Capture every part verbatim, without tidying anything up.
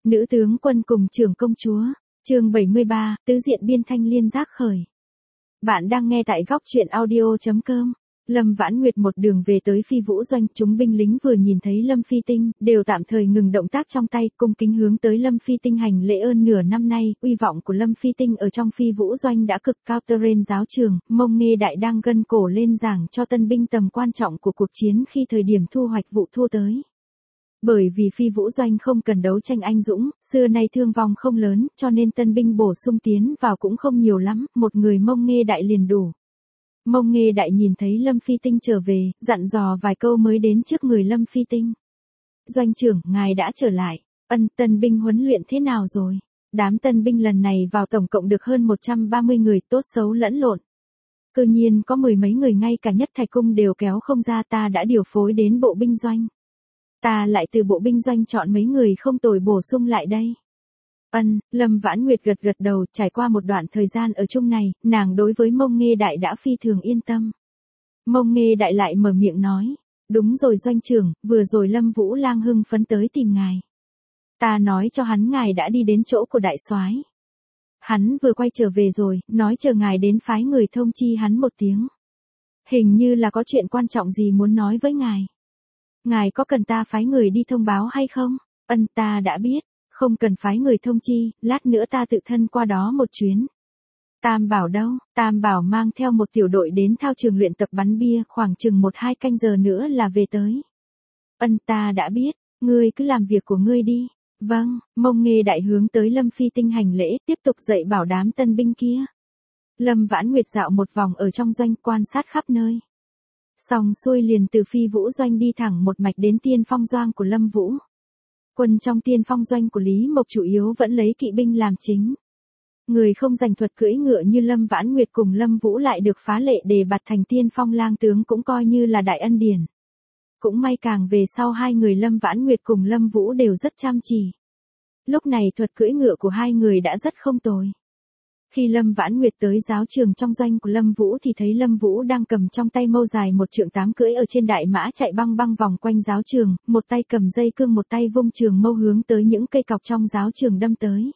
Nữ tướng quân cùng trưởng công chúa, chương bảy mươi ba, tứ diện biên thanh liên giác khởi. Bạn đang nghe tại góc truyện audio chấm com. Lâm Vãn Nguyệt một đường về tới Phi Vũ Doanh, chúng binh lính vừa nhìn thấy Lâm Phi Tinh, đều tạm thời ngừng động tác trong tay, cung kính hướng tới Lâm Phi Tinh hành lễ. Ơn nửa năm nay, uy vọng của Lâm Phi Tinh ở trong Phi Vũ Doanh đã cực cao. Tơ Rên giáo trường, Mông Nghê Đại đang gân cổ lên giảng cho tân binh tầm quan trọng của cuộc chiến khi thời điểm thu hoạch vụ thu tới. Bởi vì Phi Vũ Doanh không cần đấu tranh anh dũng, xưa nay thương vong không lớn, cho nên tân binh bổ sung tiến vào cũng không nhiều lắm, một người Mông Nghê Đại liền đủ. Mông Nghê Đại nhìn thấy Lâm Phi Tinh trở về, dặn dò vài câu mới đến trước người Lâm Phi Tinh. Doanh trưởng, ngài đã trở lại. Ân, tân binh huấn luyện thế nào rồi? Đám tân binh lần này vào tổng cộng được hơn một trăm ba mươi người, tốt xấu lẫn lộn. Cư nhiên có mười mấy người ngay cả Nhất Thạch Cung đều kéo không ra, ta đã điều phối đến bộ binh doanh. Ta lại từ bộ binh doanh chọn mấy người không tồi bổ sung lại đây. Ân, Lâm Vãn Nguyệt gật gật đầu. Trải qua một đoạn thời gian ở chung này, nàng đối với Mông Nghê Đại đã phi thường yên tâm. Mông Nghê Đại lại mở miệng nói, đúng rồi doanh trưởng, vừa rồi Lâm Vũ Lang hưng phấn tới tìm ngài. Ta nói cho hắn ngài đã đi đến chỗ của đại soái. Hắn vừa quay trở về rồi, nói chờ ngài đến phái người thông chi hắn một tiếng. Hình như là có chuyện quan trọng gì muốn nói với ngài. Ngài có cần ta phái người đi thông báo hay không? Ân, ta đã biết, không cần phái người thông chi, lát nữa ta tự thân qua đó một chuyến. Tam Bảo đâu? Tam Bảo mang theo một tiểu đội đến thao trường luyện tập bắn bia, khoảng chừng một hai canh giờ nữa là về tới. Ân, ta đã biết, ngươi cứ làm việc của ngươi đi. Vâng, Mông Nghê Đại hướng tới Lâm Phi Tinh hành lễ, tiếp tục dạy bảo đám tân binh kia. Lâm Vãn Nguyệt dạo một vòng ở trong doanh, quan sát khắp nơi. Xong xuôi liền từ Phi Vũ Doanh đi thẳng một mạch đến Tiên Phong Doanh của Lâm Vũ. Quân trong Tiên Phong Doanh của Lý Mộc chủ yếu vẫn lấy kỵ binh làm chính. Người không giành thuật cưỡi ngựa như Lâm Vãn Nguyệt cùng Lâm Vũ lại được phá lệ đề bạt thành Tiên Phong lang tướng, cũng coi như là đại ân điển. Cũng may càng về sau hai người Lâm Vãn Nguyệt cùng Lâm Vũ đều rất chăm chỉ. Lúc này thuật cưỡi ngựa của hai người đã rất không tồi. Khi Lâm Vãn Nguyệt tới giáo trường trong doanh của Lâm Vũ thì thấy Lâm Vũ đang cầm trong tay mâu dài một trượng tám cưỡi ở trên đại mã chạy băng băng vòng quanh giáo trường, một tay cầm dây cương một tay vung trường mâu hướng tới những cây cọc trong giáo trường đâm tới.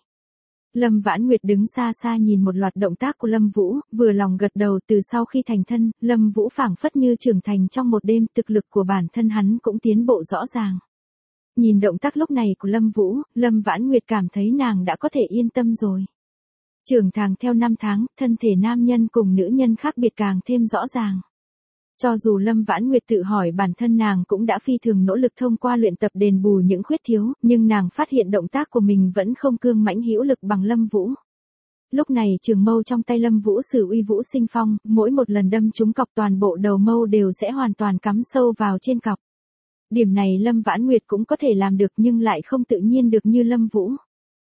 Lâm Vãn Nguyệt đứng xa xa nhìn một loạt động tác của Lâm Vũ, vừa lòng gật đầu. Từ sau khi thành thân, Lâm Vũ phảng phất như trưởng thành trong một đêm, thực lực của bản thân hắn cũng tiến bộ rõ ràng. Nhìn động tác lúc này của Lâm Vũ, Lâm Vãn Nguyệt cảm thấy nàng đã có thể yên tâm rồi. Trưởng thành theo năm tháng, thân thể nam nhân cùng nữ nhân khác biệt càng thêm rõ ràng. Cho dù Lâm Vãn Nguyệt tự hỏi bản thân nàng cũng đã phi thường nỗ lực thông qua luyện tập đền bù những khuyết thiếu, nhưng nàng phát hiện động tác của mình vẫn không cương mãnh hữu lực bằng Lâm Vũ. Lúc này trường mâu trong tay Lâm Vũ sử uy vũ sinh phong, mỗi một lần đâm trúng cọc toàn bộ đầu mâu đều sẽ hoàn toàn cắm sâu vào trên cọc. Điểm này Lâm Vãn Nguyệt cũng có thể làm được nhưng lại không tự nhiên được như Lâm Vũ.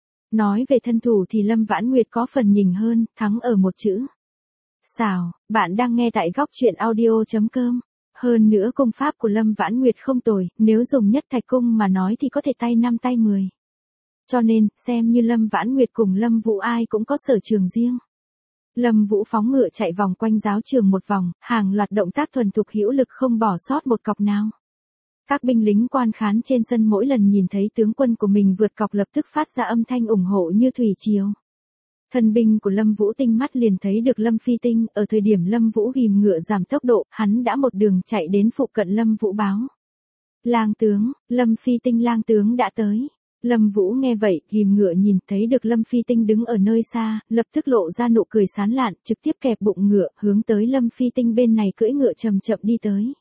Nói về thân thủ thì Lâm Vãn Nguyệt có phần nhỉnh hơn, thắng ở một chữ. Xảo. Bạn đang nghe tại góc truyện audio chấm com. Hơn nữa công pháp của Lâm Vãn Nguyệt không tồi, nếu dùng Nhất Thạch Cung mà nói thì có thể tay năm tay mười. Cho nên, xem như Lâm Vãn Nguyệt cùng Lâm Vũ ai cũng có sở trường riêng. Lâm Vũ phóng ngựa chạy vòng quanh giáo trường một vòng, hàng loạt động tác thuần thục hữu lực không bỏ sót một cọc nào. Các binh lính quan khán trên sân mỗi lần nhìn thấy tướng quân của mình vượt cọc lập tức phát ra âm thanh ủng hộ như thủy triều. Thân binh của Lâm Vũ tinh mắt liền thấy được Lâm Phi Tinh, ở thời điểm Lâm Vũ ghìm ngựa giảm tốc độ, hắn đã một đường chạy đến phụ cận Lâm Vũ báo. Lang tướng, Lâm Phi Tinh lang tướng đã tới. Lâm Vũ nghe vậy, ghìm ngựa nhìn thấy được Lâm Phi Tinh đứng ở nơi xa, lập tức lộ ra nụ cười sán lạn, trực tiếp kẹp bụng ngựa, hướng tới Lâm Phi Tinh bên này cưỡi ngựa chậm chậm đi tới.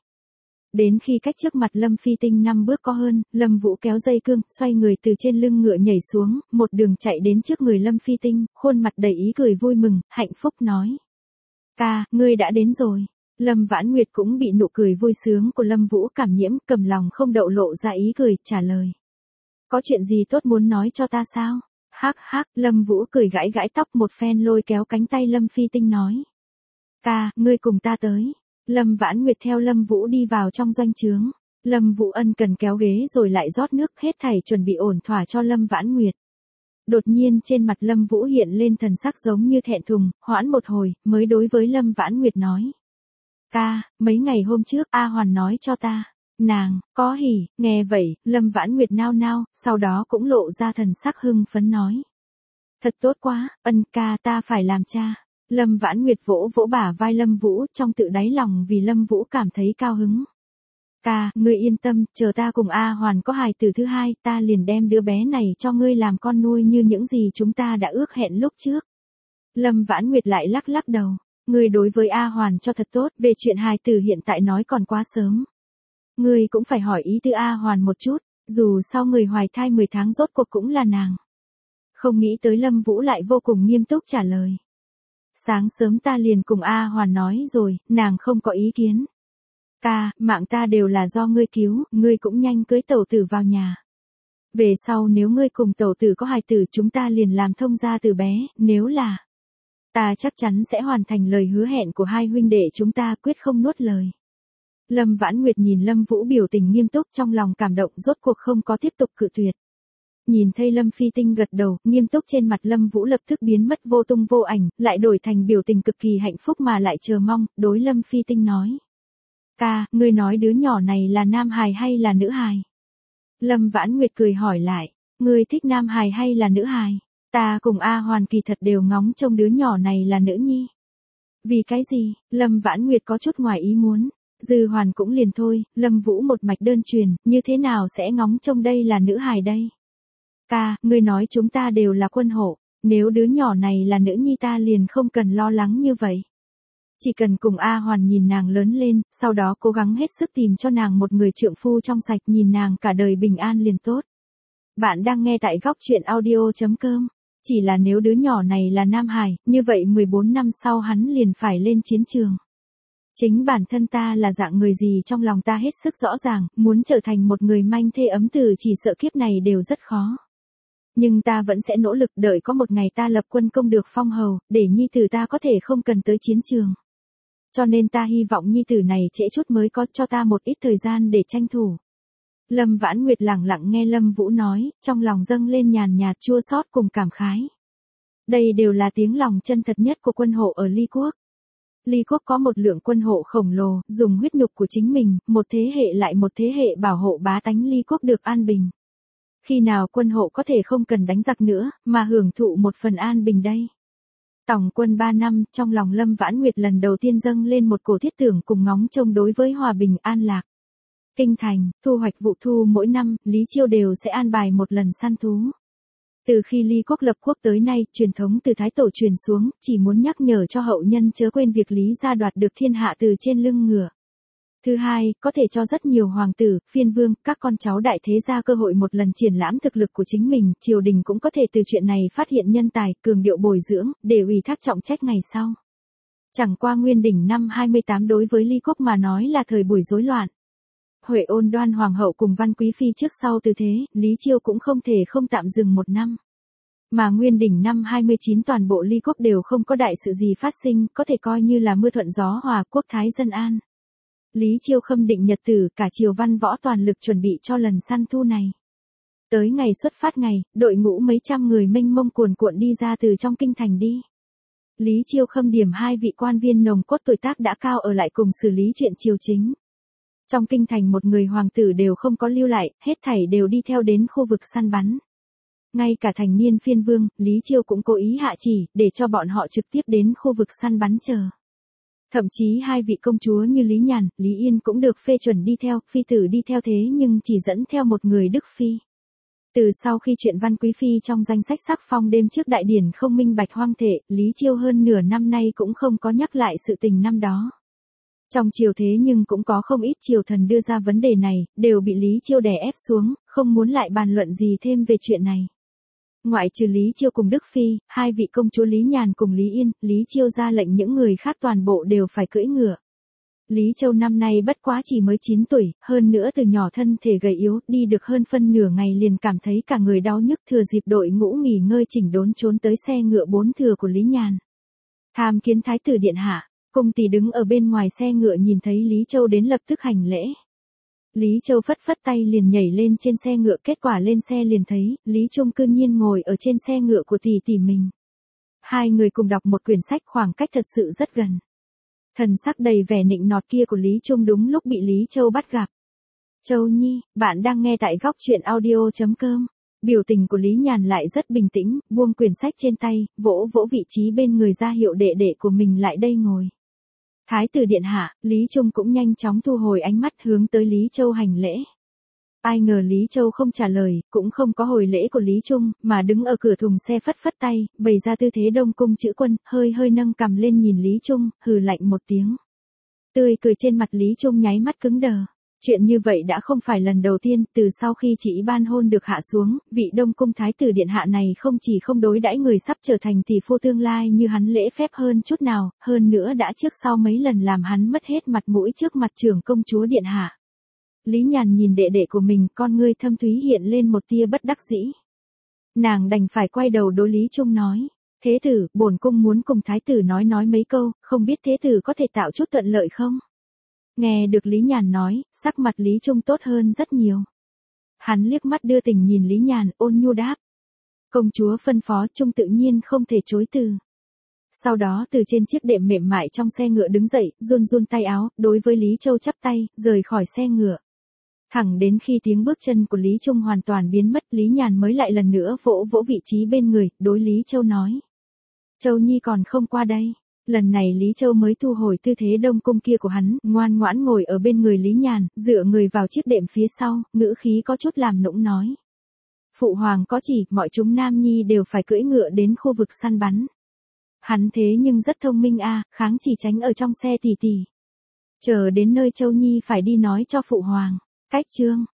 Đến khi cách trước mặt Lâm Phi Tinh năm bước có hơn, Lâm Vũ kéo dây cương, xoay người từ trên lưng ngựa nhảy xuống, một đường chạy đến trước người Lâm Phi Tinh, khuôn mặt đầy ý cười vui mừng, hạnh phúc nói. Ca, ngươi đã đến rồi. Lâm Vãn Nguyệt cũng bị nụ cười vui sướng của Lâm Vũ cảm nhiễm, cầm lòng không đậu lộ ra ý cười, trả lời. Có chuyện gì tốt muốn nói cho ta sao? Hắc hắc, Lâm Vũ cười gãi gãi tóc một phen lôi kéo cánh tay Lâm Phi Tinh nói. Ca, ngươi cùng ta tới. Lâm Vãn Nguyệt theo Lâm Vũ đi vào trong doanh trướng. Lâm Vũ ân cần kéo ghế rồi lại rót nước, hết thảy chuẩn bị ổn thỏa cho Lâm Vãn Nguyệt. Đột nhiên trên mặt Lâm Vũ hiện lên thần sắc giống như thẹn thùng, hoãn một hồi, mới đối với Lâm Vãn Nguyệt nói. Ca, mấy ngày hôm trước A Hoàn nói cho ta, Nàng, có hỉ, nghe vậy, Lâm Vãn Nguyệt nao nao, sau đó cũng lộ ra thần sắc hưng phấn nói. Thật tốt quá, ân ca ta phải làm cha. Lâm Vãn Nguyệt vỗ vỗ bả vai Lâm Vũ trong tự đáy lòng vì Lâm Vũ cảm thấy cao hứng. Ca, ngươi yên tâm, chờ ta cùng A Hoàn có hài tử thứ hai, ta liền đem đứa bé này cho ngươi làm con nuôi như những gì chúng ta đã ước hẹn lúc trước. Lâm Vãn Nguyệt lại lắc lắc đầu. Ngươi đối với A Hoàn cho thật tốt, về chuyện hài tử hiện tại nói còn quá sớm. Ngươi cũng phải hỏi ý tư A Hoàn một chút, dù sao người hoài thai mười tháng rốt cuộc cũng là nàng. Không nghĩ tới Lâm Vũ lại vô cùng nghiêm túc trả lời. Sáng sớm ta liền cùng A Hoàn nói rồi, nàng không có ý kiến. Ca, mạng ta đều là do ngươi cứu, ngươi cũng nhanh cưới tẩu tử vào nhà. Về sau nếu ngươi cùng tẩu tử có hài tử chúng ta liền làm thông gia từ bé, nếu là... Ta chắc chắn sẽ hoàn thành lời hứa hẹn của hai huynh đệ chúng ta, quyết không nuốt lời. Lâm Vãn Nguyệt nhìn Lâm Vũ biểu tình nghiêm túc trong lòng cảm động, rốt cuộc không có tiếp tục cự tuyệt. Nhìn thấy Lâm Phi Tinh gật đầu, nghiêm túc trên mặt Lâm Vũ lập tức biến mất vô tung vô ảnh, lại đổi thành biểu tình cực kỳ hạnh phúc mà lại chờ mong, đối Lâm Phi Tinh nói. Ca, ngươi nói đứa nhỏ này là nam hài hay là nữ hài? Lâm Vãn Nguyệt cười hỏi lại, ngươi thích nam hài hay là nữ hài? Ta cùng A Hoàn kỳ thật đều ngóng trông đứa nhỏ này là nữ nhi. Vì cái gì? Lâm Vãn Nguyệt có chút ngoài ý muốn. Dư Hoàn cũng liền thôi, Lâm Vũ một mạch đơn truyền, như thế nào sẽ ngóng trông đây là nữ hài đây? Ca, ngươi nói chúng ta đều là quân hộ, nếu đứa nhỏ này là nữ nhi ta liền không cần lo lắng như vậy. Chỉ cần cùng A Hoàn nhìn nàng lớn lên, sau đó cố gắng hết sức tìm cho nàng một người trượng phu trong sạch, nhìn nàng cả đời bình an liền tốt. Bạn đang nghe tại góc truyện audio chấm com. Chỉ là nếu đứa nhỏ này là nam hài, như vậy mười bốn năm sau hắn liền phải lên chiến trường. Chính bản thân ta là dạng người gì trong lòng ta hết sức rõ ràng, muốn trở thành một người manh thê ấm từ chỉ sợ kiếp này đều rất khó. Nhưng ta vẫn sẽ nỗ lực đợi có một ngày ta lập quân công được phong hầu, để nhi tử ta có thể không cần tới chiến trường. Cho nên ta hy vọng nhi tử này trễ chút mới có cho ta một ít thời gian để tranh thủ. Lâm Vãn Nguyệt lặng lặng nghe Lâm Vũ nói, trong lòng dâng lên nhàn nhạt chua xót cùng cảm khái. Đây đều là tiếng lòng chân thật nhất của quân hộ ở Ly Quốc. Ly Quốc có một lượng quân hộ khổng lồ, dùng huyết nhục của chính mình, một thế hệ lại một thế hệ bảo hộ bá tánh Ly Quốc được an bình. Khi nào quân hộ có thể không cần đánh giặc nữa, mà hưởng thụ một phần an bình đây? Tổng quân ba năm, trong lòng Lâm Vãn Nguyệt lần đầu tiên dâng lên một cổ thiết tưởng cùng ngóng trông đối với hòa bình an lạc. Kinh thành, thu hoạch vụ thu mỗi năm, Lý Chiêu đều sẽ an bài một lần săn thú. Từ khi Ly Quốc lập quốc tới nay, truyền thống từ Thái Tổ truyền xuống, chỉ muốn nhắc nhở cho hậu nhân chớ quên việc Lý gia đoạt được thiên hạ từ trên lưng ngựa. Thứ hai, có thể cho rất nhiều hoàng tử, phiên vương, các con cháu đại thế gia cơ hội một lần triển lãm thực lực của chính mình, triều đình cũng có thể từ chuyện này phát hiện nhân tài, cường điệu bồi dưỡng, để ủy thác trọng trách ngày sau. Chẳng qua Nguyên Đỉnh năm hai mươi tám đối với Ly Quốc mà nói là thời buổi rối loạn. Huệ Ôn Đoan hoàng hậu cùng Văn Quý phi trước sau từ thế, Lý Chiêu cũng không thể không tạm dừng một năm. Mà Nguyên Đỉnh năm hai mươi chín toàn bộ Ly Quốc đều không có đại sự gì phát sinh, có thể coi như là mưa thuận gió hòa, quốc thái dân an. Lý Chiêu khâm định nhật tử, cả triều văn võ toàn lực chuẩn bị cho lần săn thu này. Tới ngày xuất phát ngày, đội ngũ mấy trăm người mênh mông cuồn cuộn đi ra từ trong kinh thành đi. Lý Chiêu khâm điểm hai vị quan viên nồng cốt tuổi tác đã cao ở lại cùng xử lý chuyện triều chính. Trong kinh thành một người hoàng tử đều không có lưu lại, hết thảy đều đi theo đến khu vực săn bắn. Ngay cả thành niên phiên vương, Lý Chiêu cũng cố ý hạ chỉ, để cho bọn họ trực tiếp đến khu vực săn bắn chờ. Thậm chí hai vị công chúa như Lý Nhàn, Lý Yên cũng được phê chuẩn đi theo, phi tử đi theo thế nhưng chỉ dẫn theo một người Đức Phi. Từ sau khi chuyện Văn Quý Phi trong danh sách sắc phong đêm trước đại điển không minh bạch hoang thể, Lý Chiêu hơn nửa năm nay cũng không có nhắc lại sự tình năm đó. Trong triều thế nhưng cũng có không ít triều thần đưa ra vấn đề này, đều bị Lý Chiêu đè ép xuống, không muốn lại bàn luận gì thêm về chuyện này. Ngoại trừ Lý Chiêu cùng Đức Phi, hai vị công chúa Lý Nhàn cùng Lý Yên, Lý Chiêu ra lệnh những người khác toàn bộ đều phải cưỡi ngựa. Lý Châu năm nay bất quá chỉ mới chín tuổi, hơn nữa từ nhỏ thân thể gầy yếu, đi được hơn phân nửa ngày liền cảm thấy cả người đau nhức, thừa dịp đội ngũ nghỉ ngơi chỉnh đốn trốn tới xe ngựa bốn thừa của Lý Nhàn. Tham kiến thái tử điện hạ, cung tỷ đứng ở bên ngoài xe ngựa nhìn thấy Lý Châu đến lập tức hành lễ. Lý Châu phất phất tay liền nhảy lên trên xe ngựa, kết quả lên xe liền thấy, Lý Trung cư nhiên ngồi ở trên xe ngựa của tỷ tỷ mình. Hai người cùng đọc một quyển sách, khoảng cách thật sự rất gần. Thần sắc đầy vẻ nịnh nọt kia của Lý Trung đúng lúc bị Lý Châu bắt gặp. Châu Nhi, bạn đang nghe tại góc chuyện audio chấm com. Biểu tình của Lý Nhàn lại rất bình tĩnh, buông quyển sách trên tay, vỗ vỗ vị trí bên người ra hiệu đệ đệ của mình lại đây ngồi. Thái tử điện hạ, Lý Trung cũng nhanh chóng thu hồi ánh mắt hướng tới Lý Châu hành lễ. Ai ngờ Lý Châu không trả lời, cũng không có hồi lễ của Lý Trung, mà đứng ở cửa thùng xe phất phất tay, bày ra tư thế đông cung chữ quân, hơi hơi nâng cằm lên nhìn Lý Trung, hừ lạnh một tiếng. Tươi cười trên mặt Lý Trung nháy mắt cứng đờ. Chuyện như vậy đã không phải lần đầu tiên, từ sau khi chỉ ban hôn được hạ xuống, vị đông cung thái tử điện hạ này không chỉ không đối đãi người sắp trở thành tỷ phu tương lai như hắn lễ phép hơn chút nào, hơn nữa đã trước sau mấy lần làm hắn mất hết mặt mũi trước mặt trưởng công chúa điện hạ. Lý Nhàn nhìn đệ đệ của mình, con ngươi thâm thúy hiện lên một tia bất đắc dĩ. Nàng đành phải quay đầu đối Lý Trung nói. Thế tử, bổn cung muốn cùng thái tử nói nói mấy câu, không biết thế tử có thể tạo chút thuận lợi không? Nghe được Lý Nhàn nói, sắc mặt Lý Trung tốt hơn rất nhiều. Hắn liếc mắt đưa tình nhìn Lý Nhàn, ôn nhu đáp. Công chúa phân phó, Trung tự nhiên không thể chối từ. Sau đó từ trên chiếc đệm mềm mại trong xe ngựa đứng dậy, run run tay áo, đối với Lý Châu chắp tay, rời khỏi xe ngựa. Thẳng đến khi tiếng bước chân của Lý Trung hoàn toàn biến mất, Lý Nhàn mới lại lần nữa vỗ vỗ vị trí bên người, đối Lý Châu nói. Châu Nhi còn không qua đây. Lần này Lý Châu mới thu hồi tư thế đông cung kia của hắn, ngoan ngoãn ngồi ở bên người Lý Nhàn, dựa người vào chiếc đệm phía sau, ngữ khí có chút làm nũng nói. Phụ hoàng có chỉ, mọi chúng nam nhi đều phải cưỡi ngựa đến khu vực săn bắn. Hắn thế nhưng rất thông minh a, kháng chỉ tránh ở trong xe tỉ tỉ. Chờ đến nơi Châu Nhi phải đi nói cho phụ hoàng. Cách chương,